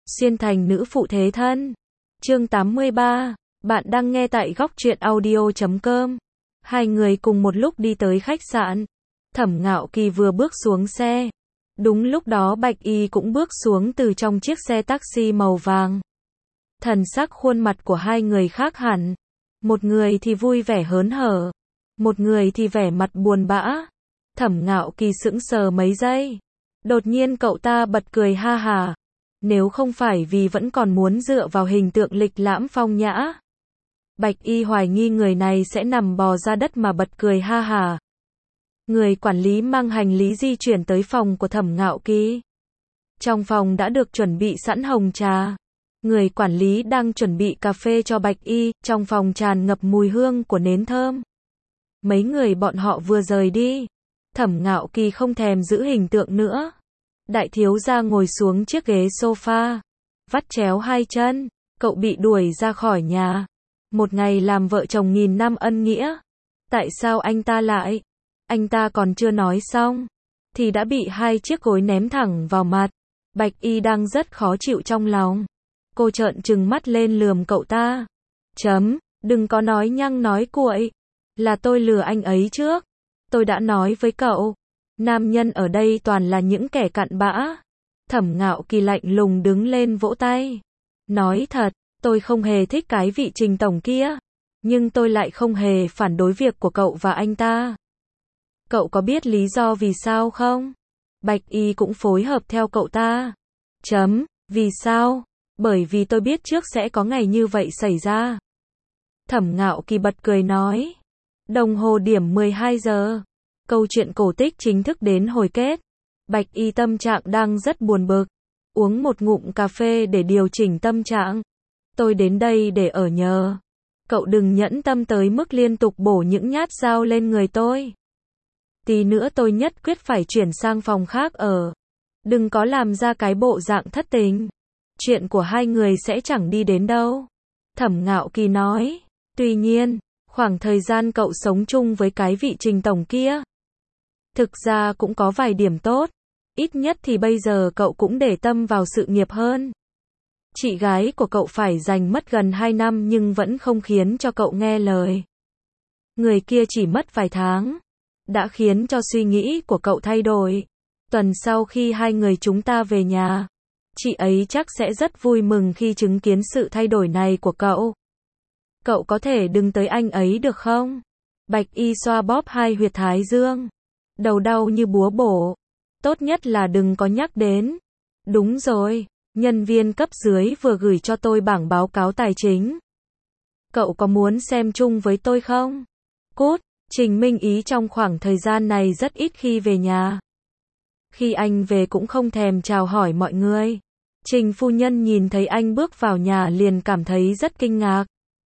xuyên thành nữ phụ thế thân. Chương 83, bạn đang nghe tại góc truyện audio.com. Hai người cùng một lúc đi tới khách sạn. Thẩm Ngạo Kỳ vừa bước xuống xe. Đúng lúc đó Bạch Y cũng bước xuống từ trong chiếc xe taxi màu vàng. Thần sắc khuôn mặt của hai người khác hẳn. Một người thì vui vẻ hớn hở. Một người thì vẻ mặt buồn bã. Thẩm Ngạo Kỳ sững sờ mấy giây. Đột nhiên cậu ta bật cười ha hả. Nếu không phải vì vẫn còn muốn dựa vào hình tượng lịch lãm phong nhã. Bạch Y hoài nghi người này sẽ nằm bò ra đất mà bật cười ha hả. Người quản lý mang hành lý di chuyển tới phòng của Thẩm Ngạo Kỳ. Trong phòng đã được chuẩn bị sẵn hồng trà. Người quản lý đang chuẩn bị cà phê cho Bạch Y, trong phòng tràn ngập mùi hương của nến thơm. Mấy người bọn họ vừa rời đi. Thẩm Ngạo Kỳ không thèm giữ hình tượng nữa. Đại thiếu gia ngồi xuống chiếc ghế sofa. Vắt chéo hai chân. Cậu bị đuổi ra khỏi nhà. Một ngày làm vợ chồng nghìn năm ân nghĩa. Tại sao anh ta lại? Anh ta còn chưa nói xong. Thì đã bị hai chiếc gối ném thẳng vào mặt. Bạch Y đang rất khó chịu trong lòng. Cô trợn trừng mắt lên lườm cậu ta. Đừng có nói nhăng nói cuội. Là tôi lừa anh ấy trước. Tôi đã nói với cậu. Nam nhân ở đây toàn là những kẻ cặn bã. Thẩm Ngạo Kỳ lạnh lùng đứng lên vỗ tay. Nói thật, tôi không hề thích cái vị Trình tổng kia. Nhưng tôi lại không hề phản đối việc của cậu và anh ta. Cậu có biết lý do vì sao không? Bạch Y cũng phối hợp theo cậu ta. Vì sao? Bởi vì tôi biết trước sẽ có ngày như vậy xảy ra. Thẩm Ngạo Kỳ bật cười nói. Đồng hồ điểm 12 giờ. Câu chuyện cổ tích chính thức đến hồi kết. Bạch Y tâm trạng đang rất buồn bực. Uống một ngụm cà phê để điều chỉnh tâm trạng. Tôi đến đây để ở nhờ. Cậu đừng nhẫn tâm tới mức liên tục bổ những nhát dao lên người tôi. Tí nữa tôi nhất quyết phải chuyển sang phòng khác ở. Đừng có làm ra cái bộ dạng thất tình. Chuyện của hai người sẽ chẳng đi đến đâu. Thẩm Ngạo Kỳ nói. Tuy nhiên, khoảng thời gian cậu sống chung với cái vị Trình tổng kia. Thực ra cũng có vài điểm tốt. Ít nhất thì bây giờ cậu cũng để tâm vào sự nghiệp hơn. Chị gái của cậu phải dành mất gần 2 năm nhưng vẫn không khiến cho cậu nghe lời. Người kia chỉ mất vài tháng. Đã khiến cho suy nghĩ của cậu thay đổi. Tuần sau khi hai người chúng ta về nhà. Chị ấy chắc sẽ rất vui mừng khi chứng kiến sự thay đổi này của cậu. Cậu có thể đừng tới anh ấy được không? Bạch Y xoa bóp hai huyệt thái dương. Đầu đau như búa bổ. Tốt nhất là đừng có nhắc đến. Đúng rồi, nhân viên cấp dưới vừa gửi cho tôi bảng báo cáo tài chính. Cậu có muốn xem chung với tôi không? Cút, Trình Minh Ý trong khoảng thời gian này rất ít khi về nhà. Khi anh về cũng không thèm chào hỏi mọi người. Trình phu nhân nhìn thấy anh bước vào nhà liền cảm thấy rất kinh ngạc.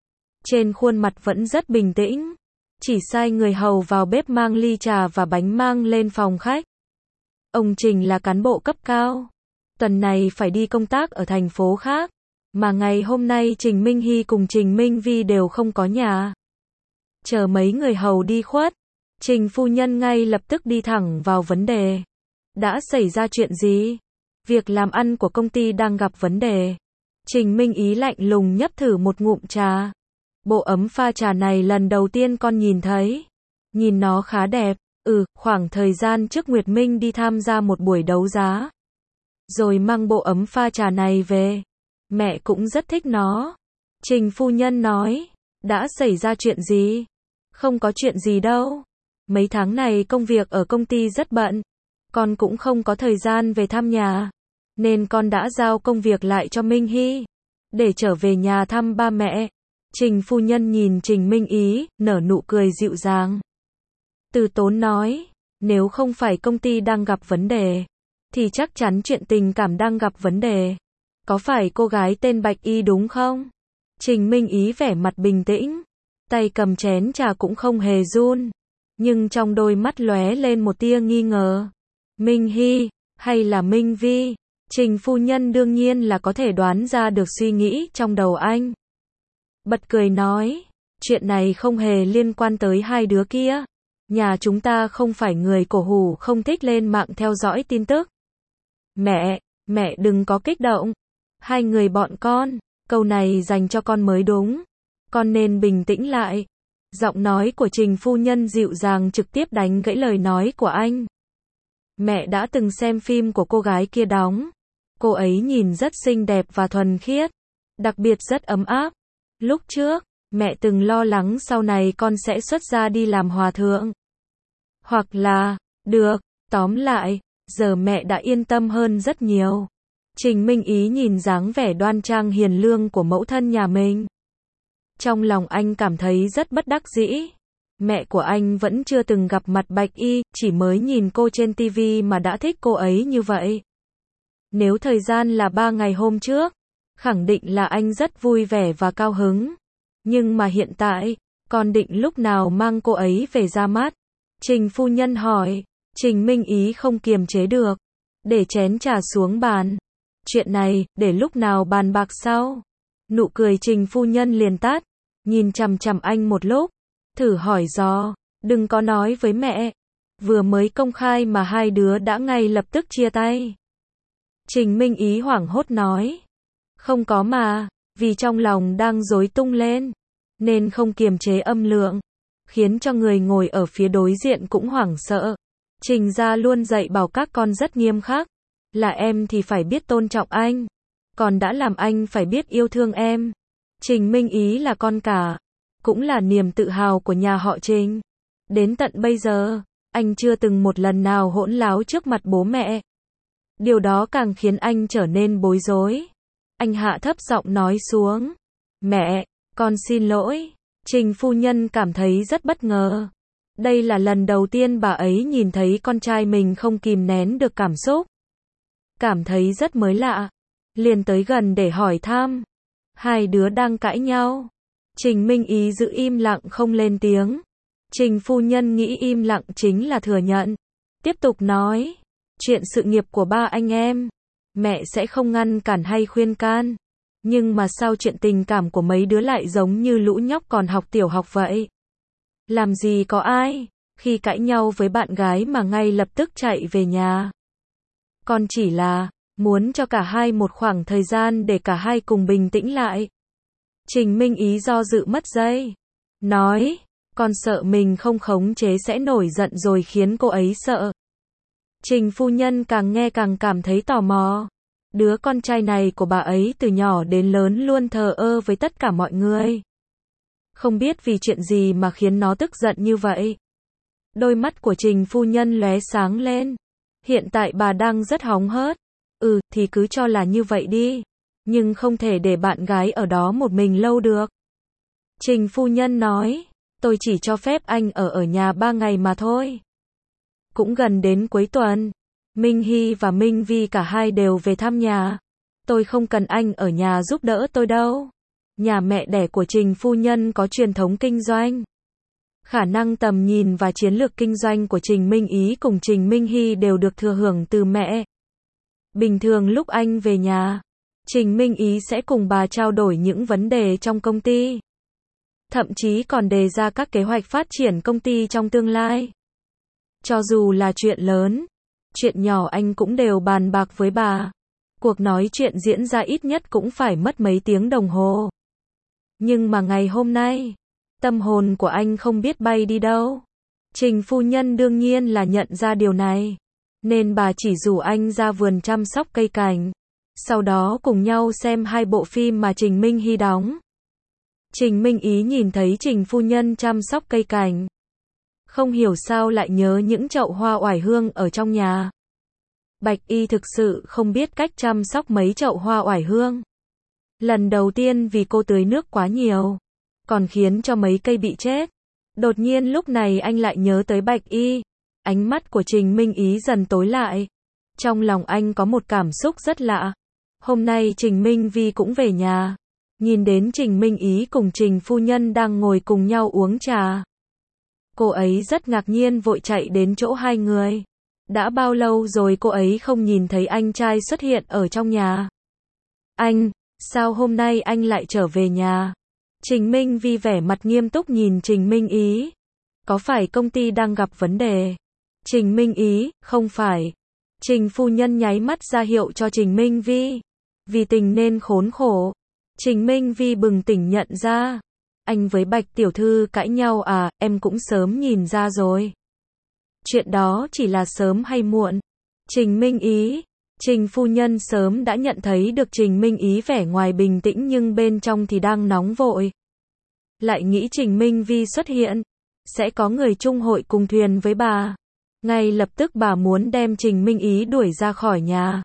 Trên khuôn mặt vẫn rất bình tĩnh. Chỉ sai người hầu vào bếp mang ly trà và bánh mang lên phòng khách. Ông Trình là cán bộ cấp cao. Tuần này phải đi công tác ở thành phố khác. Mà ngày hôm nay Trình Minh Hy cùng Trình Minh Vi đều không có nhà. Chờ mấy người hầu đi khuất. Trình phu nhân ngay lập tức đi thẳng vào vấn đề. Đã xảy ra chuyện gì? Việc làm ăn của công ty đang gặp vấn đề. Trình Minh Ý lạnh lùng nhấp thử một ngụm trà. Bộ ấm pha trà này lần đầu tiên con nhìn thấy. Nhìn nó khá đẹp. Khoảng thời gian trước Nguyệt Minh đi tham gia một buổi đấu giá. Rồi mang bộ ấm pha trà này về. Mẹ cũng rất thích nó. Trình phu nhân nói. Đã xảy ra chuyện gì? Không có chuyện gì đâu. Mấy tháng này công việc ở công ty rất bận. Con cũng không có thời gian về thăm nhà. Nên con đã giao công việc lại cho Minh Hy. Để trở về nhà thăm ba mẹ. Trình phu nhân nhìn Trình Minh Ý, nở nụ cười dịu dàng. Từ tốn nói. Nếu không phải công ty đang gặp vấn đề. Thì chắc chắn chuyện tình cảm đang gặp vấn đề. Có phải cô gái tên Bạch Y đúng không? Trình Minh Ý vẻ mặt bình tĩnh. Tay cầm chén trà cũng không hề run. Nhưng trong đôi mắt lóe lên một tia nghi ngờ. Minh Hy, hay là Minh Vi? Trình phu nhân đương nhiên là có thể đoán ra được suy nghĩ trong đầu anh. Bật cười nói. Chuyện này không hề liên quan tới hai đứa kia. Nhà chúng ta không phải người cổ hủ không thích lên mạng theo dõi tin tức. Mẹ đừng có kích động. Hai người bọn con, câu này dành cho con mới đúng. Con nên bình tĩnh lại. Giọng nói của Trình phu nhân dịu dàng trực tiếp đánh gãy lời nói của anh. Mẹ đã từng xem phim của cô gái kia đóng. Cô ấy nhìn rất xinh đẹp và thuần khiết. Đặc biệt rất ấm áp. Lúc trước, mẹ từng lo lắng sau này con sẽ xuất gia đi làm hòa thượng. Hoặc là, được, tóm lại, giờ mẹ đã yên tâm hơn rất nhiều. Trình Minh Ý nhìn dáng vẻ đoan trang hiền lương của mẫu thân nhà mình. Trong lòng anh cảm thấy rất bất đắc dĩ. Mẹ của anh vẫn chưa từng gặp mặt Bạch Y, chỉ mới nhìn cô trên TV mà đã thích cô ấy như vậy. Nếu thời gian là 3 ngày hôm trước, khẳng định là anh rất vui vẻ và cao hứng. Nhưng mà hiện tại, con định lúc nào mang cô ấy về ra mắt? Trình phu nhân hỏi. Trình Minh Ý không kiềm chế được, để chén trà xuống bàn. Chuyện này, để lúc nào bàn bạc sau. Nụ cười Trình phu nhân liền tắt, nhìn chằm chằm anh một lúc, thử hỏi dò, đừng có nói với mẹ. Vừa mới công khai mà hai đứa đã ngay lập tức chia tay. Trình Minh Ý hoảng hốt nói. Không có mà, vì trong lòng đang rối tung lên, nên không kiềm chế âm lượng, khiến cho người ngồi ở phía đối diện cũng hoảng sợ. Trình gia luôn dạy bảo các con rất nghiêm khắc, là em thì phải biết tôn trọng anh, còn đã làm anh phải biết yêu thương em. Trình Minh Ý là con cả, cũng là niềm tự hào của nhà họ Trình. Đến tận bây giờ, anh chưa từng một lần nào hỗn láo trước mặt bố mẹ. Điều đó càng khiến anh trở nên bối rối. Anh hạ thấp giọng nói xuống. Mẹ, con xin lỗi. Trình phu nhân cảm thấy rất bất ngờ. Đây là lần đầu tiên bà ấy nhìn thấy con trai mình không kìm nén được cảm xúc. Cảm thấy rất mới lạ. Liền tới gần để hỏi thăm. Hai đứa đang cãi nhau. Trình Minh Ý giữ im lặng không lên tiếng. Trình phu nhân nghĩ im lặng chính là thừa nhận. Tiếp tục nói. Chuyện sự nghiệp của ba anh em, mẹ sẽ không ngăn cản hay khuyên can. Nhưng mà sao chuyện tình cảm của mấy đứa lại giống như lũ nhóc còn học tiểu học vậy? Làm gì có ai, khi cãi nhau với bạn gái mà ngay lập tức chạy về nhà. Con chỉ là muốn cho cả hai một khoảng thời gian để cả hai cùng bình tĩnh lại. Trình Minh Ý do dự mất giây. Nói, con sợ mình không khống chế sẽ nổi giận rồi khiến cô ấy sợ. Trình phu nhân càng nghe càng cảm thấy tò mò. Đứa con trai này của bà ấy từ nhỏ đến lớn luôn thờ ơ với tất cả mọi người. Không biết vì chuyện gì mà khiến nó tức giận như vậy. Đôi mắt của Trình phu nhân lóe sáng lên. Hiện tại bà đang rất hóng hớt. Thì cứ cho là như vậy đi. Nhưng không thể để bạn gái ở đó một mình lâu được. Trình phu nhân nói, tôi chỉ cho phép anh ở nhà 3 ngày mà thôi. Cũng gần đến cuối tuần, Minh Hy và Minh Vi cả hai đều về thăm nhà. Tôi không cần anh ở nhà giúp đỡ tôi đâu. Nhà mẹ đẻ của Trình phu nhân có truyền thống kinh doanh. Khả năng tầm nhìn và chiến lược kinh doanh của Trình Minh Ý cùng Trình Minh Hy đều được thừa hưởng từ mẹ. Bình thường lúc anh về nhà, Trình Minh Ý sẽ cùng bà trao đổi những vấn đề trong công ty. Thậm chí còn đề ra các kế hoạch phát triển công ty trong tương lai. Cho dù là chuyện lớn, chuyện nhỏ anh cũng đều bàn bạc với bà. Cuộc nói chuyện diễn ra ít nhất cũng phải mất mấy tiếng đồng hồ. Nhưng mà ngày hôm nay, tâm hồn của anh không biết bay đi đâu. Trình phu nhân đương nhiên là nhận ra điều này. Nên bà chỉ rủ anh ra vườn chăm sóc cây cảnh. Sau đó cùng nhau xem 2 bộ phim mà Trình Minh Hy đóng. Trình Minh Ý nhìn thấy Trình phu nhân chăm sóc cây cảnh. Không hiểu sao lại nhớ những chậu hoa oải hương ở trong nhà. Bạch Y thực sự không biết cách chăm sóc mấy chậu hoa oải hương. Lần đầu tiên vì cô tưới nước quá nhiều, còn khiến cho mấy cây bị chết. Đột nhiên lúc này anh lại nhớ tới Bạch Y. Ánh mắt của Trình Minh Ý dần tối lại. Trong lòng anh có một cảm xúc rất lạ. Hôm nay Trình Minh Vi cũng về nhà. Nhìn đến Trình Minh Ý cùng Trình phu nhân đang ngồi cùng nhau uống trà. Cô ấy rất ngạc nhiên vội chạy đến chỗ hai người. Đã bao lâu rồi cô ấy không nhìn thấy anh trai xuất hiện ở trong nhà. Anh, sao hôm nay anh lại trở về nhà? Trình Minh Vi vẻ mặt nghiêm túc nhìn Trình Minh Ý. Có phải công ty đang gặp vấn đề? Trình Minh Ý, không phải. Trình phu nhân nháy mắt ra hiệu cho Trình Minh Vi. vì tình nên khốn khổ. Trình Minh Vi bừng tỉnh nhận ra. Anh với Bạch tiểu thư cãi nhau à, em cũng sớm nhìn ra rồi. Chuyện đó chỉ là sớm hay muộn. Trình Minh Ý. Trình phu nhân sớm đã nhận thấy được Trình Minh Ý vẻ ngoài bình tĩnh nhưng bên trong thì đang nóng vội. Lại nghĩ Trình Minh Vi xuất hiện, sẽ có người chung hội cùng thuyền với bà. Ngay lập tức bà muốn đem Trình Minh Ý đuổi ra khỏi nhà.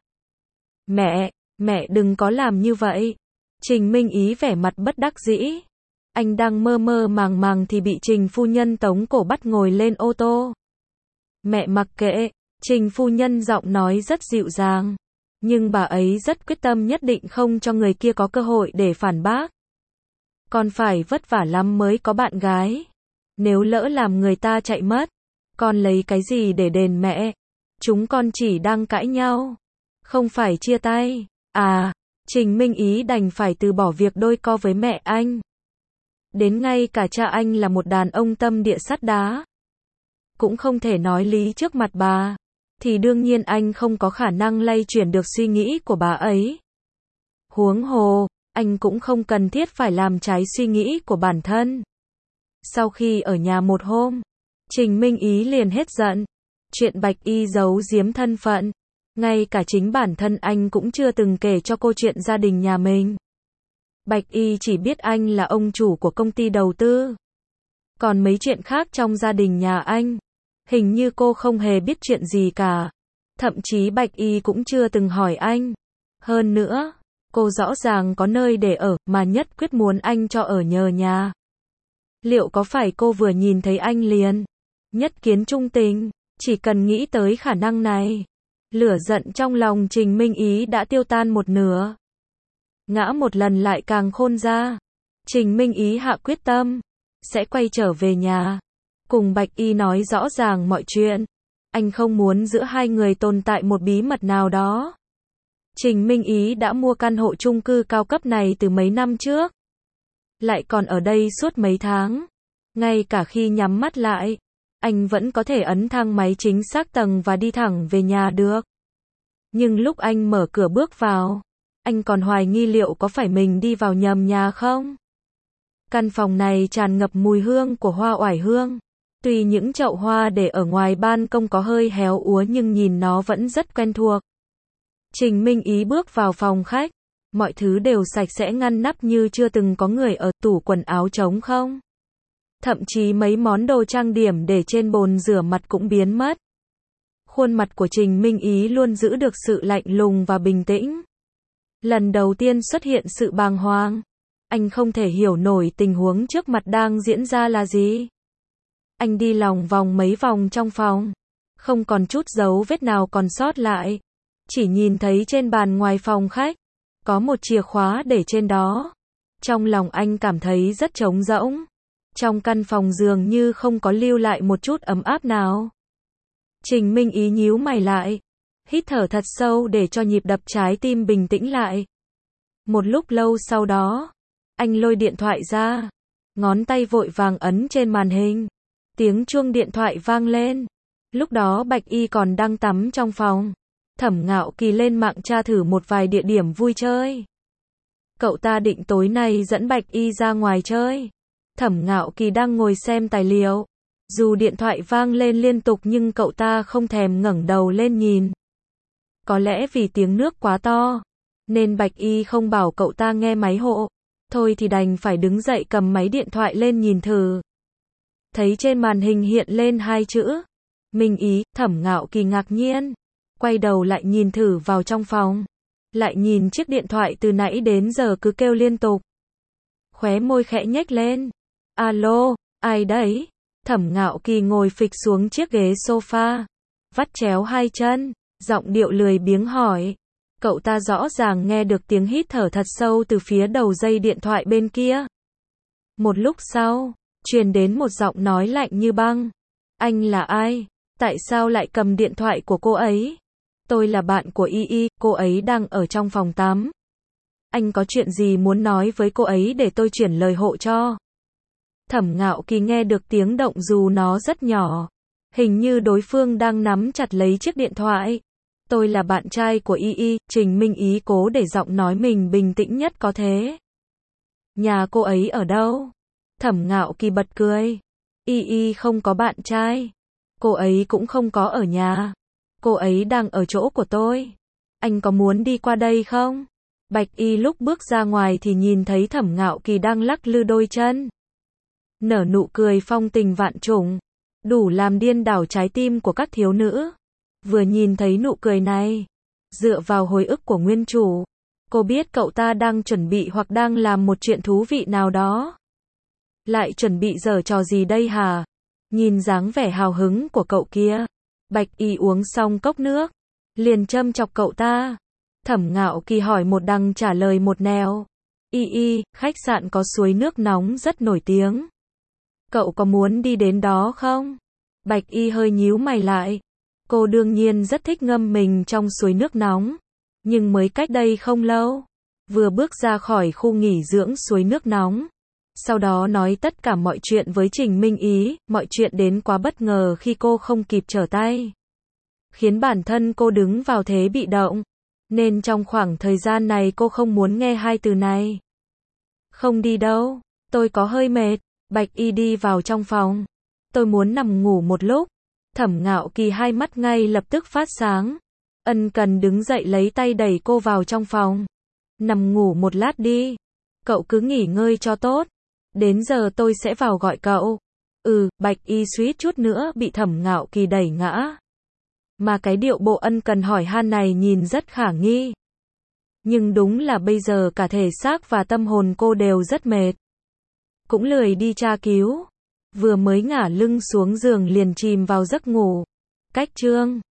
Mẹ đừng có làm như vậy. Trình Minh Ý vẻ mặt bất đắc dĩ. Anh đang mơ mơ màng màng thì bị Trình phu nhân tống cổ bắt ngồi lên ô tô. Mẹ mặc kệ, Trình phu nhân giọng nói rất dịu dàng. Nhưng bà ấy rất quyết tâm nhất định không cho người kia có cơ hội để phản bác. Con phải vất vả lắm mới có bạn gái. Nếu lỡ làm người ta chạy mất, con lấy cái gì để đền mẹ? Chúng con chỉ đang cãi nhau, không phải chia tay. À, Trình Minh Ý đành phải từ bỏ việc đôi co với mẹ anh. Đến ngay cả cha anh là một đàn ông tâm địa sắt đá, cũng không thể nói lý trước mặt bà, thì đương nhiên anh không có khả năng lay chuyển được suy nghĩ của bà ấy. Huống hồ, anh cũng không cần thiết phải làm trái suy nghĩ của bản thân. Sau khi ở nhà một hôm, Trình Minh Ý liền hết giận. Chuyện Bạch Y giấu giếm thân phận, ngay cả chính bản thân anh cũng chưa từng kể cho cô chuyện gia đình nhà mình. Bạch Y chỉ biết anh là ông chủ của công ty đầu tư. Còn mấy chuyện khác trong gia đình nhà anh, hình như cô không hề biết chuyện gì cả. Thậm chí Bạch Y cũng chưa từng hỏi anh. Hơn nữa, cô rõ ràng có nơi để ở, mà nhất quyết muốn anh cho ở nhờ nhà. Liệu có phải cô vừa nhìn thấy anh liền nhất kiến trung tình? Chỉ cần nghĩ tới khả năng này, lửa giận trong lòng Trình Minh Ý đã tiêu tan một nửa. Ngã một lần lại càng khôn ra. Trình Minh Ý hạ quyết tâm, sẽ quay trở về nhà, cùng Bạch Y nói rõ ràng mọi chuyện. Anh không muốn giữa hai người tồn tại một bí mật nào đó. Trình Minh Ý đã mua căn hộ chung cư cao cấp này từ mấy năm trước. Lại còn ở đây suốt mấy tháng. Ngay cả khi nhắm mắt lại, anh vẫn có thể ấn thang máy chính xác tầng và đi thẳng về nhà được. Nhưng lúc anh mở cửa bước vào, anh còn hoài nghi liệu có phải mình đi vào nhầm nhà không? Căn phòng này tràn ngập mùi hương của hoa oải hương. Tuy những chậu hoa để ở ngoài ban công có hơi héo úa nhưng nhìn nó vẫn rất quen thuộc. Trình Minh Ý bước vào phòng khách. Mọi thứ đều sạch sẽ ngăn nắp như chưa từng có người ở, tủ quần áo trống không. Thậm chí mấy món đồ trang điểm để trên bồn rửa mặt cũng biến mất. Khuôn mặt của Trình Minh Ý luôn giữ được sự lạnh lùng và bình tĩnh. Lần đầu tiên xuất hiện sự bàng hoàng. Anh không thể hiểu nổi tình huống trước mặt đang diễn ra là gì. Anh đi lòng vòng mấy vòng trong phòng. Không còn chút dấu vết nào còn sót lại. Chỉ nhìn thấy trên bàn ngoài phòng khách có một chìa khóa để trên đó. Trong lòng anh cảm thấy rất trống rỗng. Trong căn phòng dường như không có lưu lại một chút ấm áp nào. Trình Minh Ý nhíu mày lại, hít thở thật sâu để cho nhịp đập trái tim bình tĩnh lại. Một lúc lâu sau đó, anh lôi điện thoại ra, ngón tay vội vàng ấn trên màn hình. Tiếng chuông điện thoại vang lên. Lúc đó Bạch Y còn đang tắm trong phòng. Thẩm Ngạo Kỳ lên mạng tra thử một vài địa điểm vui chơi. Cậu ta định tối nay dẫn Bạch Y ra ngoài chơi. Thẩm Ngạo Kỳ đang ngồi xem tài liệu. Dù điện thoại vang lên liên tục nhưng cậu ta không thèm ngẩng đầu lên nhìn. Có lẽ vì tiếng nước quá to, nên Bạch Y không bảo cậu ta nghe máy hộ. Thôi thì đành phải đứng dậy cầm máy điện thoại lên nhìn thử. Thấy trên màn hình hiện lên hai chữ Minh Ý. Thẩm Ngạo Kỳ ngạc nhiên, quay đầu lại nhìn thử vào trong phòng. Lại nhìn chiếc điện thoại từ nãy đến giờ cứ kêu liên tục. Khóe môi khẽ nhếch lên. Alo, ai đấy? Thẩm Ngạo Kỳ ngồi phịch xuống chiếc ghế sofa, vắt chéo hai chân, giọng điệu lười biếng hỏi. Cậu ta rõ ràng nghe được tiếng hít thở thật sâu từ phía đầu dây điện thoại bên kia. Một lúc sau, truyền đến một giọng nói lạnh như băng. Anh là ai? Tại sao lại cầm điện thoại của cô ấy? Tôi là bạn của Y, cô ấy đang ở trong phòng tắm. Anh có chuyện gì muốn nói với cô ấy để tôi chuyển lời hộ cho? Thẩm Ngạo Kỳ nghe được tiếng động dù nó rất nhỏ. Hình như đối phương đang nắm chặt lấy chiếc điện thoại. Tôi là bạn trai của Y, Trình Minh Ý cố để giọng nói mình bình tĩnh nhất có thế. Nhà cô ấy ở đâu? Thẩm Ngạo Kỳ bật cười. Y không có bạn trai. Cô ấy cũng không có ở nhà. Cô ấy đang ở chỗ của tôi. Anh có muốn đi qua đây không? Bạch Y lúc bước ra ngoài thì nhìn thấy Thẩm Ngạo Kỳ đang lắc lư đôi chân. Nở nụ cười phong tình vạn trùng, đủ làm điên đảo trái tim của các thiếu nữ. Vừa nhìn thấy nụ cười này, dựa vào hồi ức của nguyên chủ, cô biết cậu ta đang chuẩn bị hoặc đang làm một chuyện thú vị nào đó. Lại chuẩn bị giở trò gì đây hả? Nhìn dáng vẻ hào hứng của cậu kia, Bạch Y uống xong cốc nước, liền châm chọc cậu ta. Thẩm Ngạo Kỳ hỏi một đằng trả lời một nẻo. Y, khách sạn có suối nước nóng rất nổi tiếng. Cậu có muốn đi đến đó không? Bạch Y hơi nhíu mày lại. Cô đương nhiên rất thích ngâm mình trong suối nước nóng. Nhưng mới cách đây không lâu, vừa bước ra khỏi khu nghỉ dưỡng suối nước nóng. Sau đó nói tất cả mọi chuyện với Trình Minh Ý, mọi chuyện đến quá bất ngờ khi cô không kịp trở tay. Khiến bản thân cô đứng vào thế bị động. Nên trong khoảng thời gian này cô không muốn nghe hai từ này. Không đi đâu, tôi có hơi mệt. Bạch Y đi vào trong phòng. Tôi muốn nằm ngủ một lúc. Thẩm Ngạo Kỳ hai mắt ngay lập tức phát sáng. Ân cần đứng dậy lấy tay đẩy cô vào trong phòng. Nằm ngủ một lát đi. Cậu cứ nghỉ ngơi cho tốt. Đến giờ tôi sẽ vào gọi cậu. Bạch Y suýt chút nữa bị Thẩm Ngạo Kỳ đẩy ngã. Mà cái điệu bộ ân cần hỏi han này nhìn rất khả nghi. Nhưng đúng là bây giờ cả thể xác và tâm hồn cô đều rất mệt. Cũng lười đi tra cứu. Vừa mới ngả lưng xuống giường liền chìm vào giấc ngủ. Cách chương